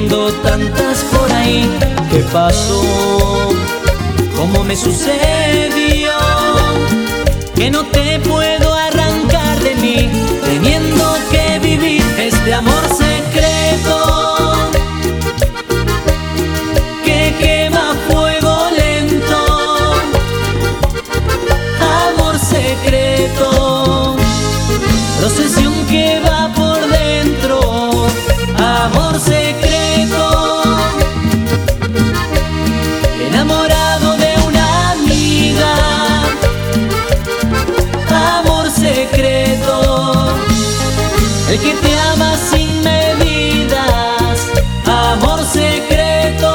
teniendo tantas por ahí. ¿Qué pasó? ¿Cómo me sucedió? Que no te puedo arrancar de mí, teniendo que vivir este amor secreto que quema a fuego lento. Amor secreto, procesión que va por dentro. Amor secreto, enamorado de una amiga. Amor secreto, el que te ama sin medidas. Amor secreto.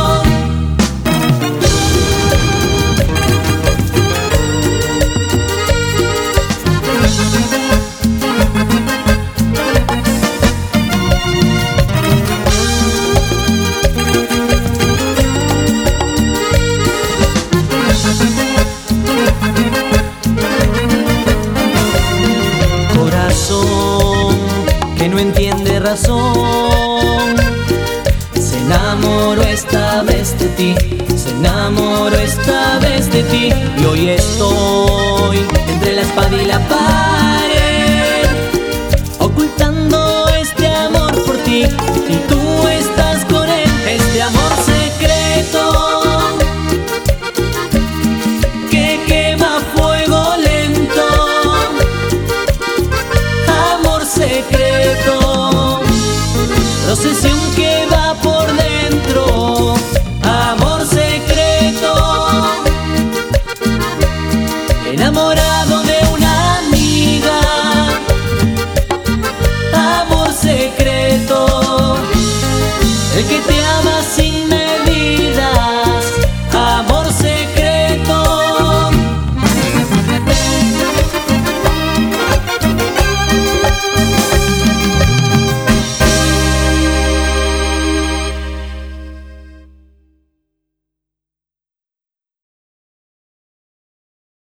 Que no entiende razón, se enamoró esta vez de ti, se enamoró esta vez de ti. Y hoy estoy entre la espada y la pared, ocultando este amor por ti, y tú estás con él. Este amor secreto que quema a fuego lento. Amor secreto, procesión que va por dentro. Amor secreto, enamorado de una amiga. Amor secreto, el que te ama sin